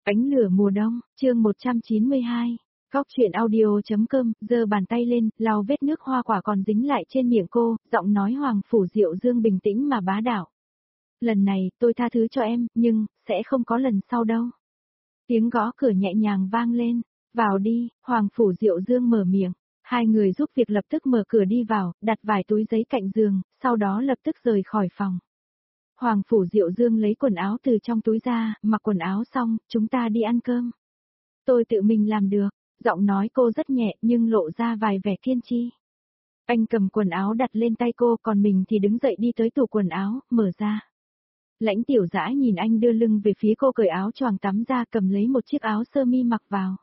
Ánh lửa mùa đông, chương 192. Cóc truyện audio.com, giơ bàn tay lên, lau vết nước hoa quả còn dính lại trên miệng cô, giọng nói Hoàng Phủ Diệu Dương bình tĩnh mà bá đạo. Lần này, tôi tha thứ cho em, nhưng, sẽ không có lần sau đâu. Tiếng gõ cửa nhẹ nhàng vang lên. Vào đi, Hoàng Phủ Diệu Dương mở miệng. Hai người giúp việc lập tức mở cửa đi vào, đặt vài túi giấy cạnh giường, sau đó lập tức rời khỏi phòng. Hoàng Phủ Diệu Dương lấy quần áo từ trong túi ra, mặc quần áo xong, chúng ta đi ăn cơm. Tôi tự mình làm được, giọng nói cô rất nhẹ nhưng lộ ra vài vẻ kiên trì. Anh cầm quần áo đặt lên tay cô, còn mình thì đứng dậy đi tới tủ quần áo, mở ra. Lãnh Tiểu Dã nhìn anh đưa lưng về phía cô, cởi áo choàng tắm ra, cầm lấy một chiếc áo sơ mi mặc vào.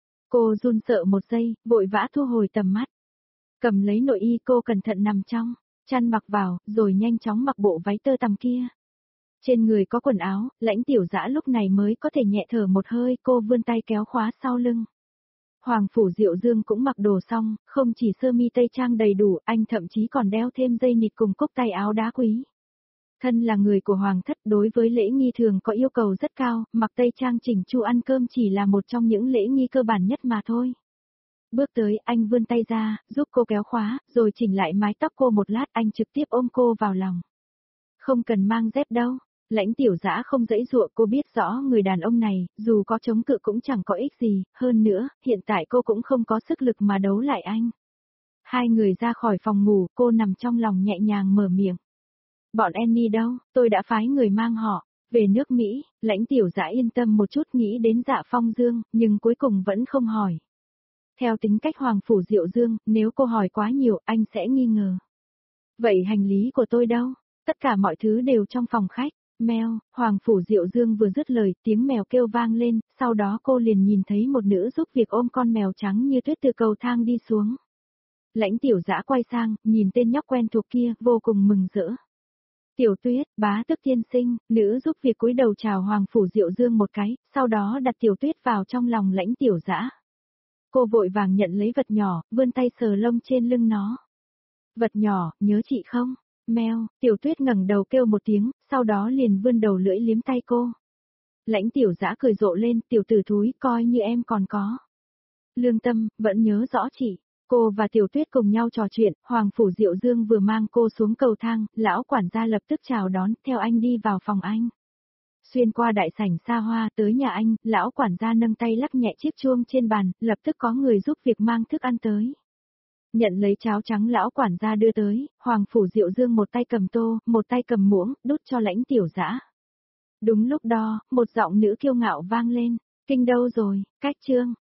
Cô run sợ một giây, vội vã thu hồi tầm mắt. Cầm lấy nội y, cô cẩn thận nằm trong chăn mặc vào, rồi nhanh chóng mặc bộ váy tơ tằm kia. Trên người có quần áo, Lãnh Tiểu Dã lúc này mới có thể nhẹ thở một hơi, cô vươn tay kéo khóa sau lưng. Hoàng Phủ Diệu Dương cũng mặc đồ xong, không chỉ sơ mi tây trang đầy đủ, anh thậm chí còn đeo thêm dây nịt cùng cúc tay áo đá quý. Thân là người của Hoàng thất, đối với lễ nghi thường có yêu cầu rất cao, mặc tây trang chỉnh chu ăn cơm chỉ là một trong những lễ nghi cơ bản nhất mà thôi. Bước tới, anh vươn tay ra, giúp cô kéo khóa, rồi chỉnh lại mái tóc cô một lát, anh trực tiếp ôm cô vào lòng. Không cần mang dép đâu. Lãnh Tiểu Dã không giãy giụa, cô biết rõ người đàn ông này, dù có chống cự cũng chẳng có ích gì, hơn nữa, hiện tại cô cũng không có sức lực mà đấu lại anh. Hai người ra khỏi phòng ngủ, cô nằm trong lòng nhẹ nhàng mở miệng. Bọn Annie đâu, tôi đã phái người mang họ về nước Mỹ. Lãnh Tiểu Dã yên tâm một chút, nghĩ đến Dạ Phong Dương, nhưng cuối cùng vẫn không hỏi. Theo tính cách Hoàng Phủ Diệu Dương, nếu cô hỏi quá nhiều, anh sẽ nghi ngờ. Vậy hành lý của tôi đâu? Tất cả mọi thứ đều trong phòng khách. Mèo, Hoàng Phủ Diệu Dương vừa dứt lời, tiếng mèo kêu vang lên, sau đó cô liền nhìn thấy một nữ giúp việc ôm con mèo trắng như tuyết từ cầu thang đi xuống. Lãnh Tiểu Dã quay sang, nhìn tên nhóc quen thuộc kia, vô cùng mừng rỡ. Tiểu Tuyết, bá tước tiên sinh, nữ giúp việc cúi đầu chào Hoàng Phủ Diệu Dương một cái, sau đó đặt Tiểu Tuyết vào trong lòng Lãnh Tiểu Dã. Cô vội vàng nhận lấy vật nhỏ, vươn tay sờ lông trên lưng nó. Vật nhỏ, nhớ chị không? Mèo, Tiểu Tuyết ngẩng đầu kêu một tiếng, sau đó liền vươn đầu lưỡi liếm tay cô. Lãnh Tiểu Dã cười rộ lên, tiểu tử thúi, coi như em còn có lương tâm, vẫn nhớ rõ chị. Cô và Tiểu Tuyết cùng nhau trò chuyện, Hoàng Phủ Diệu Dương vừa mang cô xuống cầu thang, lão quản gia lập tức chào đón, theo anh đi vào phòng anh. Xuyên qua đại sảnh xa hoa tới nhà anh, lão quản gia nâng tay lắc nhẹ chiếc chuông trên bàn, lập tức có người giúp việc mang thức ăn tới. Nhận lấy cháo trắng lão quản gia đưa tới, Hoàng Phủ Diệu Dương một tay cầm tô, một tay cầm muỗng, đút cho Lãnh Tiểu Dã. Đúng lúc đó, một giọng nữ kiêu ngạo vang lên, kinh đâu rồi, cách trương.